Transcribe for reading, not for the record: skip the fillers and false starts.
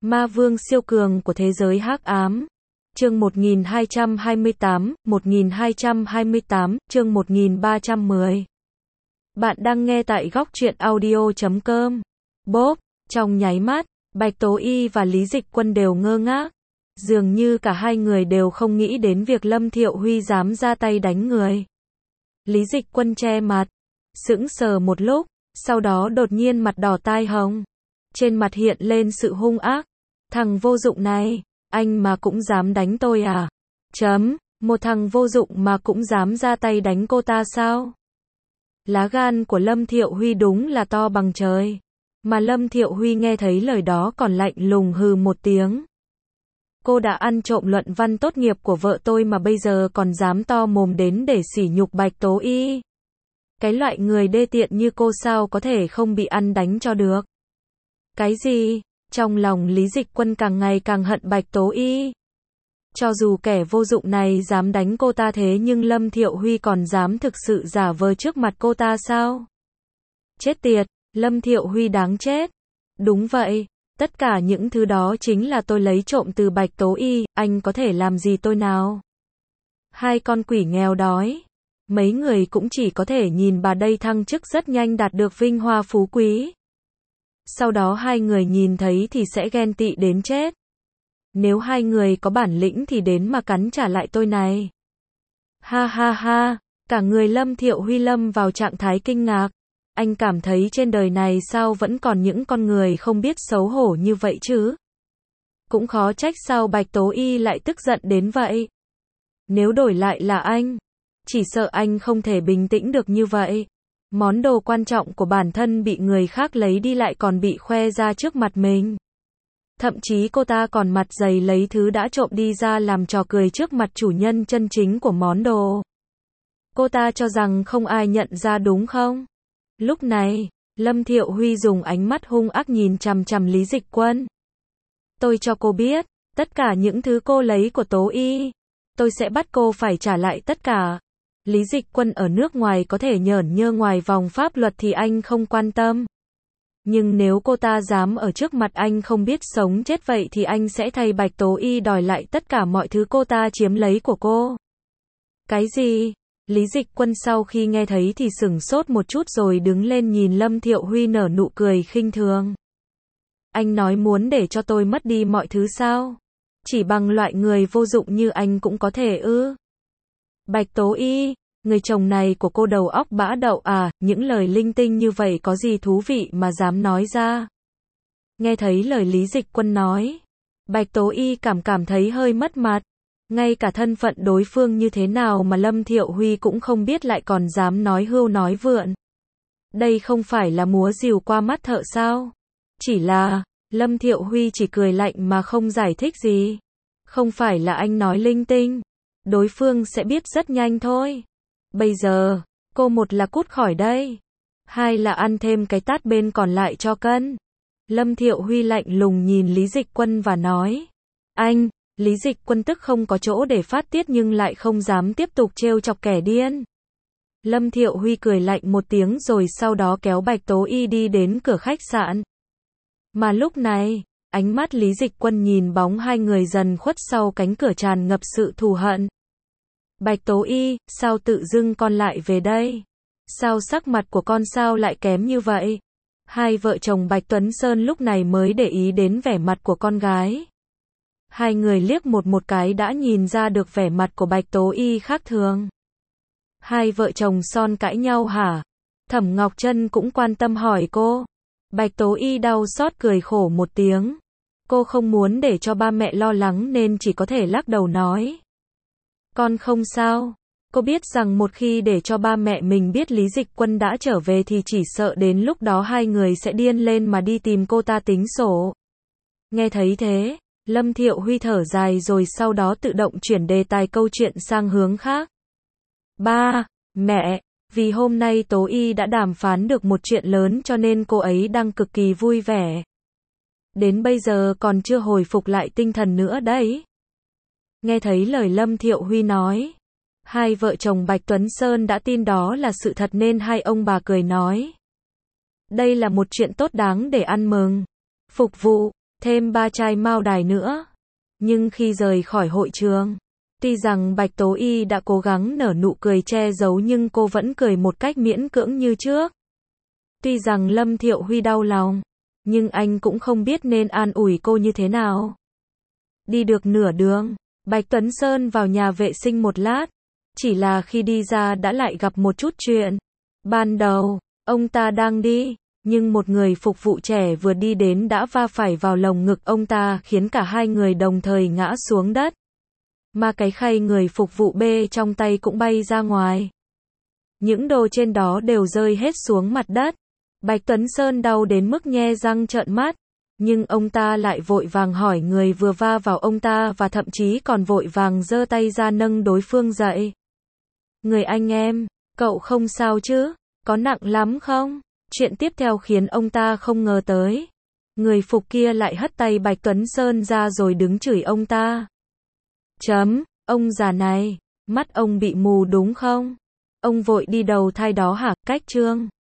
Ma vương siêu cường của thế giới hắc ám. Chương 1228, chương 1310. Bạn đang nghe tại góc truyện audio.com. Bốp, trong nháy mắt, Bạch Tố Y và Lý Dịch Quân đều ngơ ngác. Dường như cả hai người đều không nghĩ đến việc Lâm Thiệu Huy dám ra tay đánh người. Lý Dịch Quân che mặt, sững sờ một lúc, sau đó đột nhiên mặt đỏ tai hồng. Trên mặt hiện lên sự hung ác. Thằng vô dụng này, anh mà cũng dám đánh tôi à? Một thằng vô dụng mà cũng dám ra tay đánh cô ta sao? Lá gan của Lâm Thiệu Huy đúng là to bằng trời. Mà Lâm Thiệu Huy nghe thấy lời đó còn lạnh lùng hừ một tiếng. Cô đã ăn trộm luận văn tốt nghiệp của vợ tôi mà bây giờ còn dám to mồm đến để sỉ nhục Bạch Tố Y. Cái loại người đê tiện như cô sao có thể không bị ăn đánh cho được? Cái gì? Trong lòng Lý Dịch Quân càng ngày càng hận Bạch Tố Y. Cho dù kẻ vô dụng này dám đánh cô ta thế nhưng Lâm Thiệu Huy còn dám thực sự giả vờ trước mặt cô ta sao? Chết tiệt, Lâm Thiệu Huy đáng chết. Đúng vậy, tất cả những thứ đó chính là tôi lấy trộm từ Bạch Tố Y, anh có thể làm gì tôi nào? Hai con quỷ nghèo đói. Mấy người cũng chỉ có thể nhìn bà đây thăng chức rất nhanh đạt được vinh hoa phú quý. Sau đó hai người nhìn thấy thì sẽ ghen tị đến chết. Nếu hai người có bản lĩnh thì đến mà cắn trả lại tôi này. Ha ha ha, cả người Lâm Thiệu Huy lâm vào trạng thái kinh ngạc. Anh cảm thấy trên đời này sao vẫn còn những con người không biết xấu hổ như vậy chứ? Cũng khó trách sao Bạch Tố Y lại tức giận đến vậy. Nếu đổi lại là anh, chỉ sợ anh không thể bình tĩnh được như vậy. Món đồ quan trọng của bản thân bị người khác lấy đi lại còn bị khoe ra trước mặt mình. Thậm chí cô ta còn mặt dày lấy thứ đã trộm đi ra làm trò cười trước mặt chủ nhân chân chính của món đồ. Cô ta cho rằng không ai nhận ra đúng không? Lúc này, Lâm Thiệu Huy dùng ánh mắt hung ác nhìn chằm chằm Lý Dịch Quân. Tôi cho cô biết, tất cả những thứ cô lấy của Tố Y, tôi sẽ bắt cô phải trả lại tất cả. Lý Dịch Quân ở nước ngoài có thể nhởn nhơ ngoài vòng pháp luật thì anh không quan tâm. Nhưng nếu cô ta dám ở trước mặt anh không biết sống chết vậy thì anh sẽ thay Bạch Tố Y đòi lại tất cả mọi thứ cô ta chiếm lấy của cô. Cái gì? Lý Dịch Quân sau khi nghe thấy thì sửng sốt một chút rồi đứng lên nhìn Lâm Thiệu Huy nở nụ cười khinh thường. Anh nói muốn để cho tôi mất đi mọi thứ sao? Chỉ bằng loại người vô dụng như anh cũng có thể ư? Bạch Tố Y, người chồng này của cô đầu óc bã đậu à, những lời linh tinh như vậy có gì thú vị mà dám nói ra. Nghe thấy lời Lý Dịch Quân nói, Bạch Tố Y cảm thấy hơi mất mặt. Ngay cả thân phận đối phương như thế nào mà Lâm Thiệu Huy cũng không biết lại còn dám nói hưu nói vượn. Đây không phải là múa rìu qua mắt thợ sao? Chỉ là, Lâm Thiệu Huy chỉ cười lạnh mà không giải thích gì. Không phải là anh nói linh tinh. Đối phương sẽ biết rất nhanh thôi. Bây giờ, cô một là cút khỏi đây. Hai là ăn thêm cái tát bên còn lại cho cân. Lâm Thiệu Huy lạnh lùng nhìn Lý Dịch Quân và nói. Anh, Lý Dịch Quân tức không có chỗ để phát tiết nhưng lại không dám tiếp tục trêu chọc kẻ điên. Lâm Thiệu Huy cười lạnh một tiếng rồi sau đó kéo Bạch Tố Y đi đến cửa khách sạn. Mà lúc này, ánh mắt Lý Dịch Quân nhìn bóng hai người dần khuất sau cánh cửa tràn ngập sự thù hận. Bạch Tố Y, sao tự dưng con lại về đây? Sao sắc mặt của con sao lại kém như vậy? Hai vợ chồng Bạch Tuấn Sơn lúc này mới để ý đến vẻ mặt của con gái. Hai người liếc một cái đã nhìn ra được vẻ mặt của Bạch Tố Y khác thường. Hai vợ chồng son cãi nhau hả? Thẩm Ngọc Trân cũng quan tâm hỏi cô. Bạch Tố Y đau xót cười khổ một tiếng. Cô không muốn để cho ba mẹ lo lắng nên chỉ có thể lắc đầu nói. Con không sao. Cô biết rằng một khi để cho ba mẹ mình biết Lý Dịch Quân đã trở về thì chỉ sợ đến lúc đó hai người sẽ điên lên mà đi tìm cô ta tính sổ. Nghe thấy thế, Lâm Thiệu Huy thở dài rồi sau đó tự động chuyển đề tài câu chuyện sang hướng khác. Ba, mẹ, vì hôm nay Tố Y đã đàm phán được một chuyện lớn cho nên cô ấy đang cực kỳ vui vẻ. Đến bây giờ còn chưa hồi phục lại tinh thần nữa đấy. Nghe thấy lời Lâm Thiệu Huy nói, hai vợ chồng Bạch Tuấn Sơn đã tin đó là sự thật nên hai ông bà cười nói. Đây là một chuyện tốt đáng để ăn mừng. Phục vụ. thêm 3 chai mao đài nữa. Nhưng khi rời khỏi hội trường, tuy rằng Bạch Tố Y đã cố gắng nở nụ cười che giấu nhưng cô vẫn cười một cách miễn cưỡng như trước. Tuy rằng Lâm Thiệu Huy đau lòng, nhưng anh cũng không biết nên an ủi cô như thế nào. Đi được nửa đường, Bạch Tuấn Sơn vào nhà vệ sinh một lát, chỉ là khi đi ra đã lại gặp một chút chuyện. Ban đầu, ông ta đang đi, nhưng một người phục vụ trẻ vừa đi đến đã va phải vào lồng ngực ông ta khiến cả hai người đồng thời ngã xuống đất. Mà cái khay người phục vụ bê trong tay cũng bay ra ngoài. Những đồ trên đó đều rơi hết xuống mặt đất. Bạch Tuấn Sơn đau đến mức nhe răng trợn mắt, nhưng ông ta lại vội vàng hỏi người vừa va vào ông ta và thậm chí còn vội vàng giơ tay ra nâng đối phương dậy. Người anh em, cậu không sao chứ? Có nặng lắm không? Chuyện tiếp theo khiến ông ta không ngờ tới. Người phục kia lại hất tay Bạch Tuấn Sơn ra rồi đứng chửi ông ta. Ông già này, mắt ông bị mù đúng không? Ông vội đi đầu thai đó hả? Cách chương